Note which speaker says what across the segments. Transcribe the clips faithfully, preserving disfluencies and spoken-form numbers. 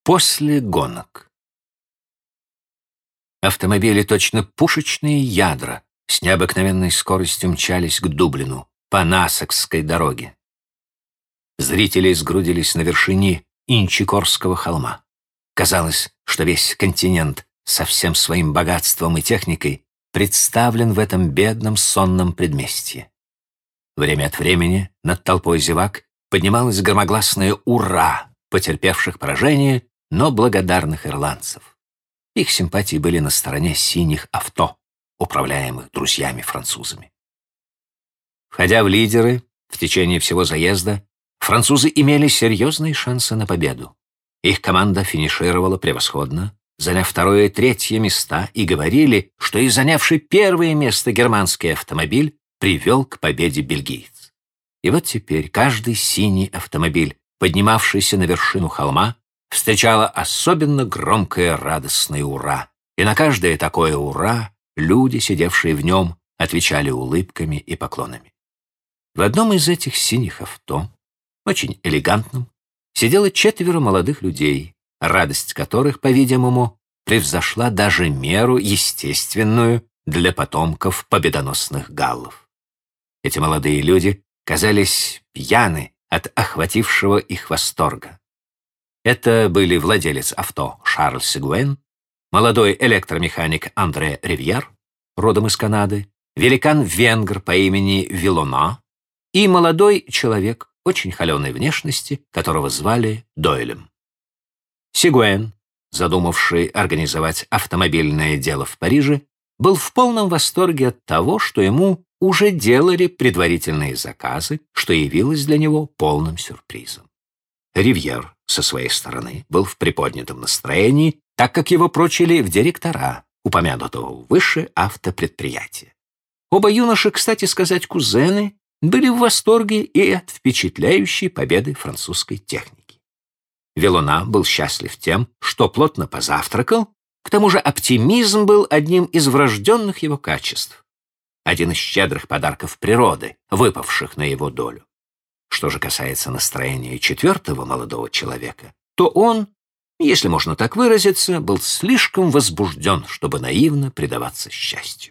Speaker 1: После гонок. Автомобили, точно пушечные ядра, с необыкновенной скоростью мчались к Дублину по Нассекской дороге. Зрители сгрудились на вершине Инчикорского холма. Казалось, что весь континент со всем своим богатством и техникой представлен в этом бедном сонном предместье. Время от времени над толпой зевак поднималось громогласное «Ура!» потерпевших поражение, но благодарных ирландцев. Их симпатии были на стороне синих авто, управляемых друзьями-французами. Входя в лидеры в течение всего заезда, французы имели серьезные шансы на победу. Их команда финишировала превосходно, заняв второе и третье места, и говорили, что и занявший первое место германский автомобиль привел к победе бельгиец. И вот теперь каждый синий автомобиль, поднимавшийся на вершину холма, встречало особенно громкое радостное «Ура!», и на каждое такое «Ура!» люди, сидевшие в нем, отвечали улыбками и поклонами. В одном из этих синих авто, очень элегантном, сидело четверо молодых людей, радость которых, по-видимому, превзошла даже меру естественную для потомков победоносных галлов. Эти молодые люди казались пьяны от охватившего их восторга. Это были владелец авто Шарль Сегуэн, молодой электромеханик Андре Ривьер, родом из Канады, великан-венгр по имени Вилона и молодой человек очень холеной внешности, которого звали Дойлем. Сегуэн, задумавший организовать автомобильное дело в Париже, был в полном восторге от того, что ему уже делали предварительные заказы, что явилось для него полным сюрпризом. Ривьер, со своей стороны, был в приподнятом настроении, так как его прочили в директора упомянутого выше автопредприятия. Оба юноши, кстати сказать, кузены, были в восторге и от впечатляющей победы французской техники. Вилона был счастлив тем, что плотно позавтракал, к тому же оптимизм был одним из врожденных его качеств, один из щедрых подарков природы, выпавших на его долю. Что же касается настроения четвертого молодого человека, то он, если можно так выразиться, был слишком возбужден, чтобы наивно предаваться счастью.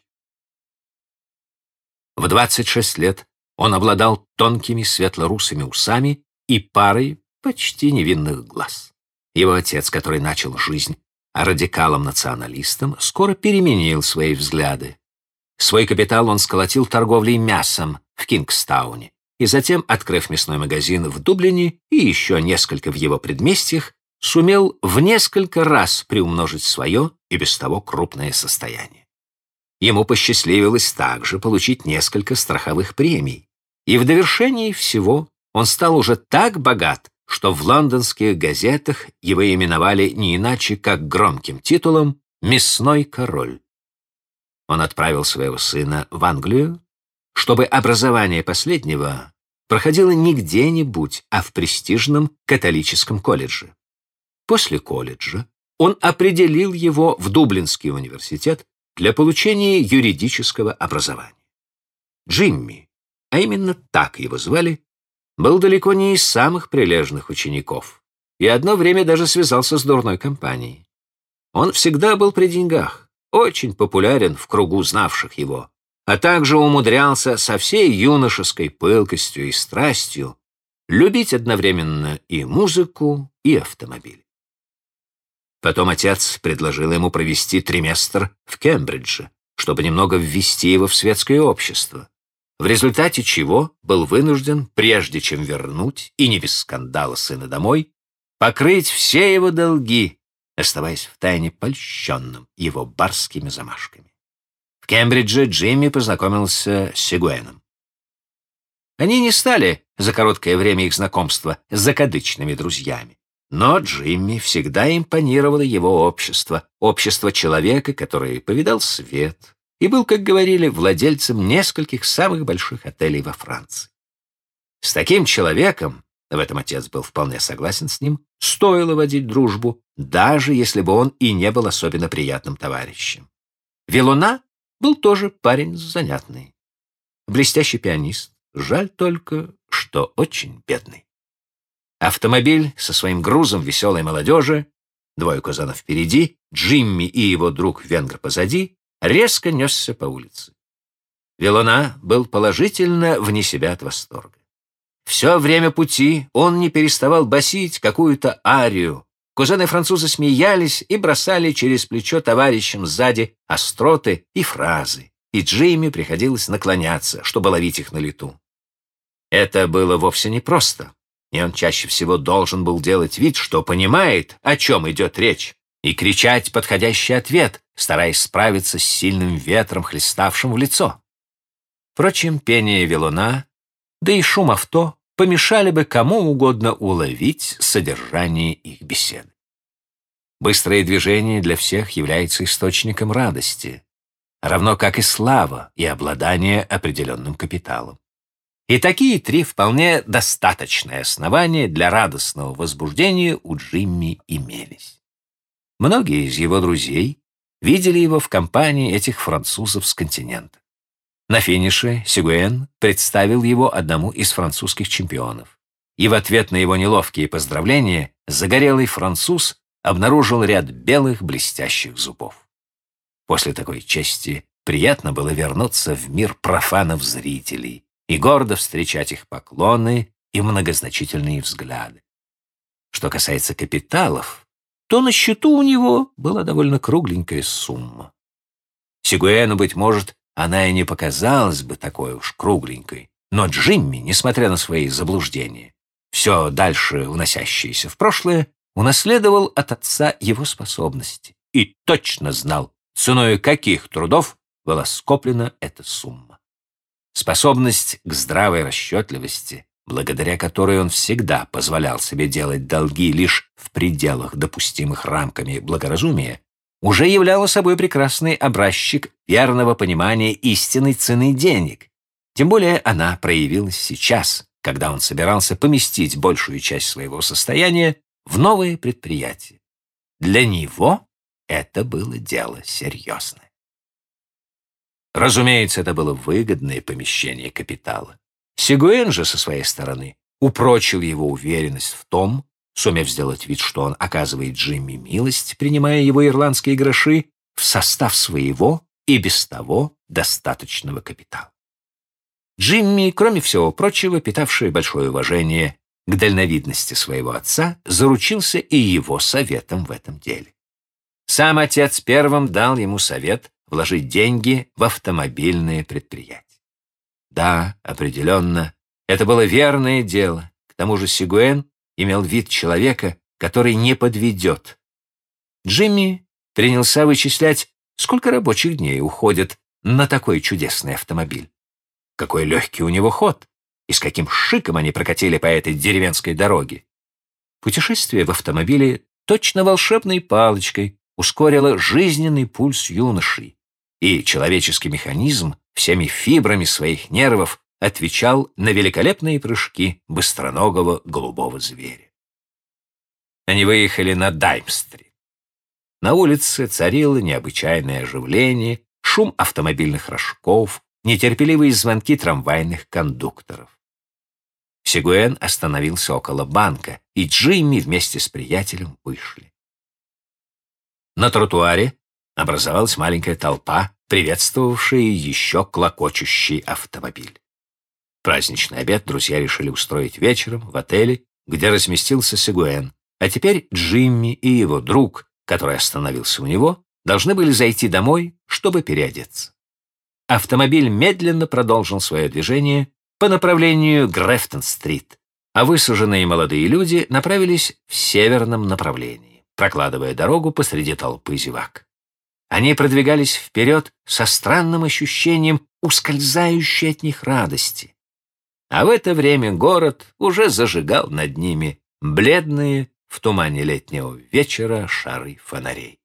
Speaker 1: В двадцать шесть лет он обладал тонкими светло-русыми усами и парой почти невинных глаз. Его отец, который начал жизнь радикалом-националистом, скоро переменил свои взгляды. Свой капитал он сколотил торговлей мясом в Кингстауне, и затем, открыв мясной магазин в Дублине и еще несколько в его предместьях, сумел в несколько раз приумножить свое и без того крупное состояние. Ему посчастливилось также получить несколько страховых премий, и в довершении всего он стал уже так богат, что в лондонских газетах его именовали не иначе, как громким титулом «Мясной король». Он отправил своего сына в Англию, чтобы образование последнего проходило не где-нибудь, а в престижном католическом колледже. После колледжа он определил его в Дублинский университет для получения юридического образования. Джимми, а именно так его звали, был далеко не из самых прилежных учеников и одно время даже связался с дурной компанией. Он всегда был при деньгах, очень популярен в кругу знавших его, а также умудрялся со всей юношеской пылкостью и страстью любить одновременно и музыку, и автомобиль. Потом отец предложил ему провести триместр в Кембридже, чтобы немного ввести его в светское общество, в результате чего был вынужден, прежде чем вернуть, и не без скандала сына домой, покрыть все его долги, оставаясь втайне польщенным его барскими замашками. В Кембридже Джимми познакомился с Сегуэном. Они не стали за короткое время их знакомства закадычными друзьями, но Джимми всегда импонировало его общество, общество человека, который повидал свет и был, как говорили, владельцем нескольких самых больших отелей во Франции. С таким человеком, в этом отец был вполне согласен с ним, стоило водить дружбу, даже если бы он и не был особенно приятным товарищем. Вилона был тоже парень занятный, блестящий пианист, жаль только, что очень бедный. Автомобиль со своим грузом веселой молодежи двое кузенов впереди, Джимми и его друг-венгр позади, резко несся по улице. Вилона был положительно вне себя от восторга. Все время пути он не переставал басить какую-то арию. Кузены-французы смеялись и бросали через плечо товарищам сзади остроты и фразы, и Джимми приходилось наклоняться, чтобы ловить их на лету. Это было вовсе непросто, и он чаще всего должен был делать вид, что понимает, о чем идет речь, и кричать подходящий ответ, стараясь справиться с сильным ветром, хлеставшим в лицо. Впрочем, пение вилона, да и шум авто помешали бы кому угодно уловить содержание их беседы. Быстрое движение для всех является источником радости, равно как и слава и обладание определенным капиталом. И такие три вполне достаточные основания для радостного возбуждения у Джимми имелись. Многие из его друзей видели его в компании этих французов с континента. На финише Сигуэн представил его одному из французских чемпионов, и в ответ на его неловкие поздравления загорелый француз обнаружил ряд белых блестящих зубов. После такой чести приятно было вернуться в мир профанов-зрителей и гордо встречать их поклоны и многозначительные взгляды. Что касается капиталов, то на счету у него была довольно кругленькая сумма. Сигуэну, быть может, она и не показалась бы такой уж кругленькой, но Джимми, несмотря на свои заблуждения, все дальше уносящиеся в прошлое, унаследовал от отца его способности и точно знал, ценой каких трудов была скоплена эта сумма. Способность к здравой расчетливости, благодаря которой он всегда позволял себе делать долги лишь в пределах, допустимых рамками благоразумия, уже являла собой прекрасный образчик верного понимания истинной цены денег. Тем более она проявилась сейчас, когда он собирался поместить большую часть своего состояния в новые предприятия. Для него это было дело серьезное. Разумеется, это было выгодное помещение капитала. Сигуэн же, со своей стороны, упрочил его уверенность в том, сумев сделать вид, что он оказывает Джимми милость, принимая его ирландские гроши в состав своего и без того достаточного капитала. Джимми, кроме всего прочего, питавший большое уважение к дальновидности своего отца, заручился и его советом в этом деле. Сам отец первым дал ему совет вложить деньги в автомобильные предприятия. Да, определенно, это было верное дело. К тому же Сигуэн имел вид человека, который не подведет. Джимми принялся вычислять, сколько рабочих дней уходит на такой чудесный автомобиль. Какой легкий у него ход, и с каким шиком они прокатили по этой деревенской дороге. Путешествие в автомобиле точно волшебной палочкой ускорило жизненный пульс юноши, и человеческий механизм всеми фибрами своих нервов отвечал на великолепные прыжки быстроногого голубого зверя. Они выехали на Дайм-стрит. На улице царило необычайное оживление, шум автомобильных рожков, нетерпеливые звонки трамвайных кондукторов. Сигуэн остановился около банка, и Джимми вместе с приятелем вышли. На тротуаре образовалась маленькая толпа, приветствовавшая еще клокочущий автомобиль. Праздничный обед друзья решили устроить вечером в отеле, где разместился Сигуэн, а теперь Джимми и его друг, который остановился у него, должны были зайти домой, чтобы переодеться. Автомобиль медленно продолжил свое движение по направлению Грефтон-стрит, а высаженные молодые люди направились в северном направлении, прокладывая дорогу посреди толпы зевак. Они продвигались вперед со странным ощущением ускользающей от них радости. А в это время город уже зажигал над ними бледные в тумане летнего вечера шары фонарей.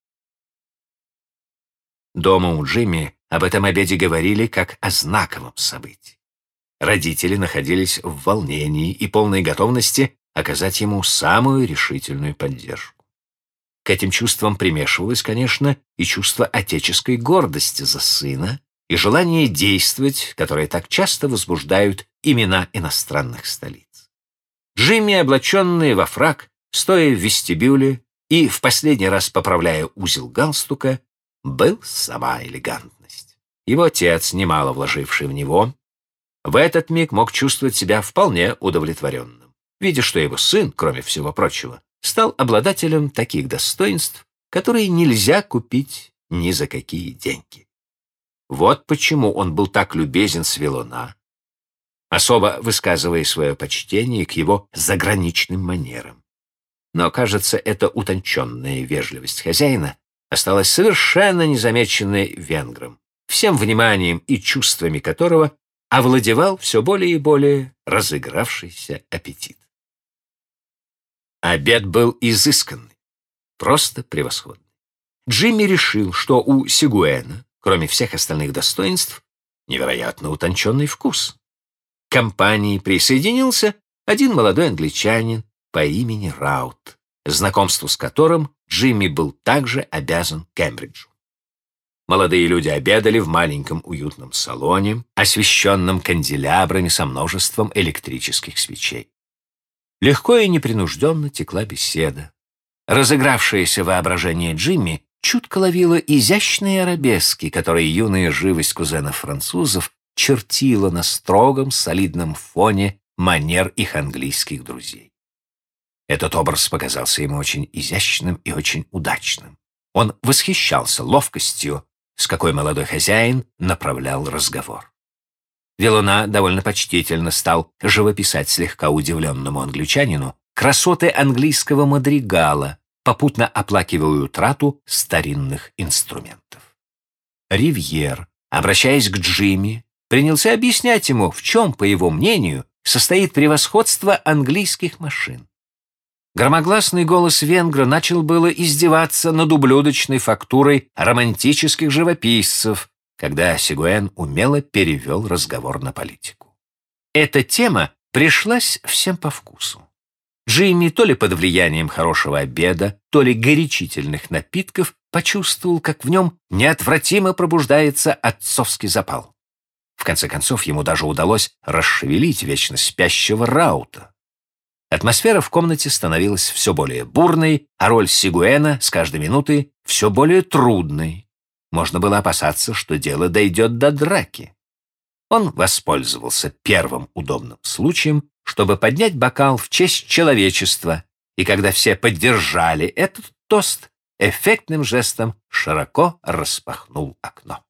Speaker 1: Дома у Джимми об этом обеде говорили как о знаковом событии. Родители находились в волнении и полной готовности оказать ему самую решительную поддержку. К этим чувствам примешивалось, конечно, и чувство отеческой гордости за сына и желание действовать, которые так часто возбуждают имена иностранных столиц. Джимми, облаченный во фрак, стоя в вестибюле, и, в последний раз поправляя узел галстука, был сама элегантность. Его отец, немало вложивший в него, в этот миг мог чувствовать себя вполне удовлетворенным, видя, что его сын, кроме всего прочего, стал обладателем таких достоинств, которые нельзя купить ни за какие деньги. Вот почему он был так любезен с Вилона, особо высказывая свое почтение к его заграничным манерам. Но, кажется, эта утонченная вежливость хозяина осталась совершенно незамеченной венгром, всем вниманием и чувствами которого овладевал все более и более разыгравшийся аппетит. Обед был изысканный, просто превосходный. Джимми решил, что у Сигуэна, кроме всех остальных достоинств, невероятно утонченный вкус. К компании присоединился один молодой англичанин по имени Раут, знакомству с которым Джимми был также обязан Кембриджу. Молодые люди обедали в маленьком уютном салоне, освещенном канделябрами со множеством электрических свечей. Легко и непринужденно текла беседа. Разыгравшееся воображение Джимми чутко ловило изящные арабески, которые юная живость кузенов-французов чертила на строгом, солидном фоне манер их английских друзей. Этот образ показался ему очень изящным и очень удачным. Он восхищался ловкостью, с какой молодой хозяин направлял разговор. Вилона довольно почтительно стал живописать слегка удивленному англичанину красоты английского мадригала, попутно оплакивая утрату старинных инструментов. Ривьер, обращаясь к Джимми, принялся объяснять ему, в чем, по его мнению, состоит превосходство английских машин. Громогласный голос венгра начал было издеваться над ублюдочной фактурой романтических живописцев, когда Сигуэн умело перевел разговор на политику. Эта тема пришлась всем по вкусу. Джимми, то ли под влиянием хорошего обеда, то ли горячительных напитков, почувствовал, как в нем неотвратимо пробуждается отцовский запал. В конце концов, ему даже удалось расшевелить вечно спящего Раута. Атмосфера в комнате становилась все более бурной, а роль Сигуэна с каждой минутой все более трудной. Можно было опасаться, что дело дойдет до драки. Он воспользовался первым удобным случаем, чтобы поднять бокал в честь человечества, и когда все поддержали этот тост, эффектным жестом широко распахнул окно.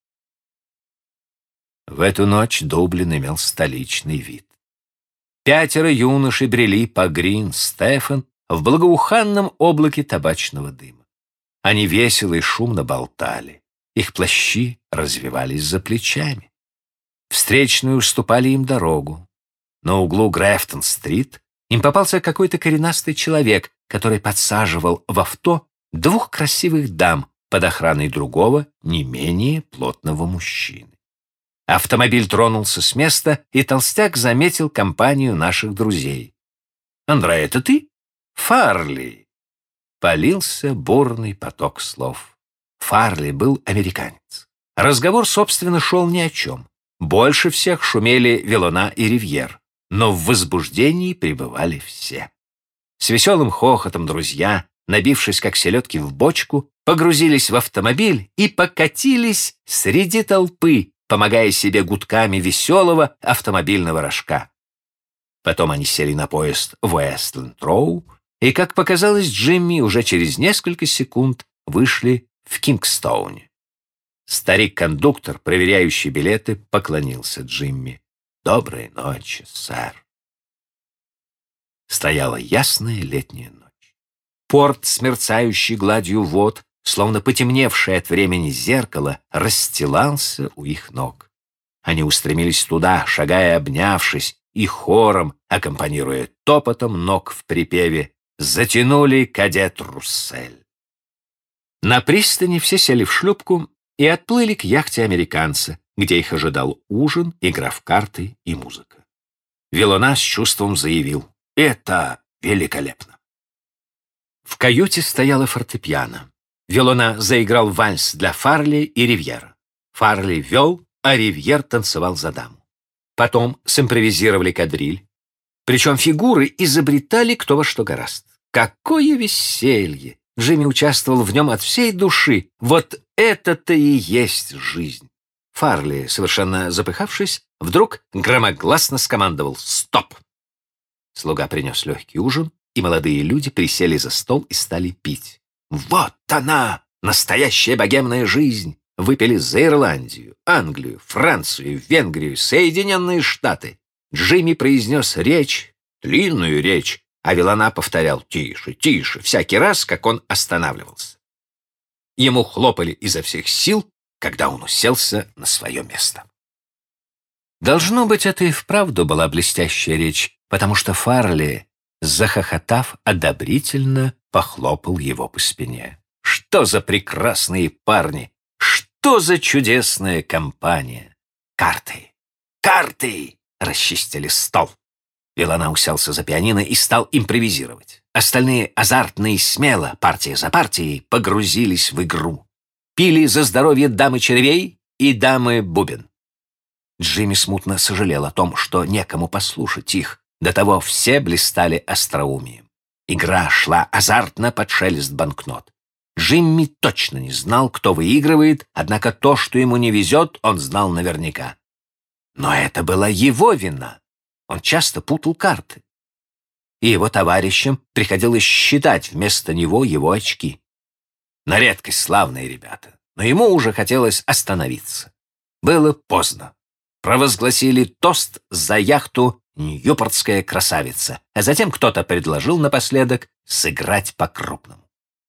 Speaker 1: В эту ночь Дублин имел столичный вид. Пятеро юношей брели по Грин-Стефан в благоуханном облаке табачного дыма. Они весело и шумно болтали. Их плащи развивались за плечами. Встречные уступали им дорогу. На углу Грефтон-стрит им попался какой-то коренастый человек, который подсаживал в авто двух красивых дам под охраной другого, не менее плотного мужчины. Автомобиль тронулся с места, и толстяк заметил компанию наших друзей. «Андре, это ты? Фарли!» Полился бурный поток слов. Фарли был американец. Разговор, собственно, шел ни о чем. Больше всех шумели Вилона и Ривьер, но в возбуждении пребывали все. С веселым хохотом друзья, набившись как селедки в бочку, погрузились в автомобиль и покатились среди толпы, помогая себе гудками веселого автомобильного рожка. Потом они сели на поезд в Уэстленд-Роу, и, как показалось Джимми, уже через несколько секунд вышли в Кингстоуне. Старик-кондуктор, проверяющий билеты, поклонился Джимми. «Доброй ночи, сэр». Стояла ясная летняя ночь. Порт с мерцающей гладью вод, словно потемневшее от времени зеркало, расстилался у их ног. Они устремились туда, шагая обнявшись, и хором, аккомпанируя топотом ног в припеве, затянули кадет Руссель. На пристани все сели в шлюпку и отплыли к яхте американца, где их ожидал ужин, игра в карты и музыка. Вилона с чувством заявил: «Это великолепно!» В каюте стояла фортепиано. Вилона заиграл вальс для Фарли и Ривьера. Фарли вел, а Ривьер танцевал за даму. Потом симпровизировали кадриль. Причем фигуры изобретали кто во что гораст. Какое веселье! Джимми участвовал в нем от всей души. Вот это-то и есть жизнь. Фарли, совершенно запыхавшись, вдруг громогласно скомандовал «Стоп!». Слуга принес легкий ужин, и молодые люди присели за стол и стали пить. Вот она, настоящая богемная жизнь! Выпили за Ирландию, Англию, Францию, Венгрию, Соединенные Штаты. Джимми произнес речь, длинную речь, а Вилана повторял «тише, тише» всякий раз, как он останавливался. Ему хлопали изо всех сил, когда он уселся на свое место. Должно быть, это и вправду была блестящая речь, потому что Фарли, захохотав, одобрительно похлопал его по спине. Что за прекрасные парни! Что за чудесная компания! Карты! Карты! Расчистили стол. Вилана уселся за пианино и стал импровизировать. Остальные азартно и смело, партия за партией, погрузились в игру. Пили за здоровье дамы червей и дамы бубен. Джимми смутно сожалел о том, что некому послушать их. До того все блистали остроумием. Игра шла азартно под шелест банкнот. Джимми точно не знал, кто выигрывает, однако то, что ему не везет, он знал наверняка. Но это была его вина. Он часто путал карты. И его товарищам приходилось считать вместо него его очки. На редкость славные ребята, но ему уже хотелось остановиться. Было поздно. Провозгласили тост за яхту «Ньюпортская красавица», а затем кто-то предложил напоследок сыграть по-крупному.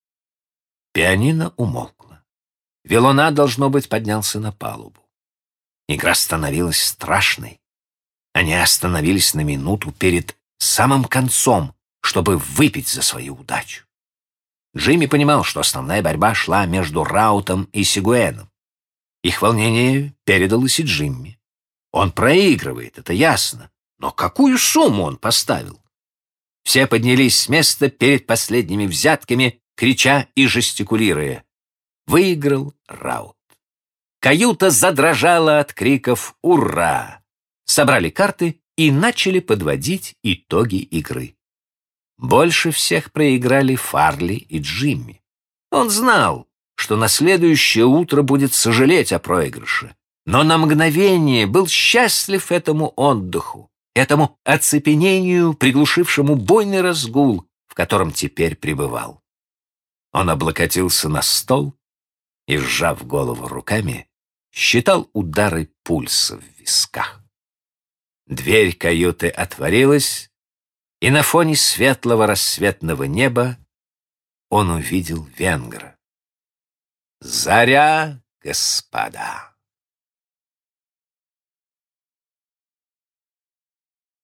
Speaker 1: Пианино умолкло. Вилана, должно быть, поднялся на палубу. Игра становилась страшной. Они остановились на минуту перед самым концом, чтобы выпить за свою удачу. Джимми понимал, что основная борьба шла между Раутом и Сигуэном. Их волнение передалось и Джимми. Он проигрывает, это ясно, но какую сумму он поставил? Все поднялись с места перед последними взятками, крича и жестикулируя. Выиграл Раут. Каюта задрожала от криков «Ура!». Собрали карты и начали подводить итоги игры. Больше всех проиграли Фарли и Джимми. Он знал, что на следующее утро будет сожалеть о проигрыше, но на мгновение был счастлив этому отдыху, этому оцепенению, приглушившему буйный разгул, в котором теперь пребывал. Он облокотился на стол и, сжав голову руками, считал удары пульса в висках. Дверь каюты отворилась, и на фоне светлого рассветного неба он увидел венгра. «Заря, господа!»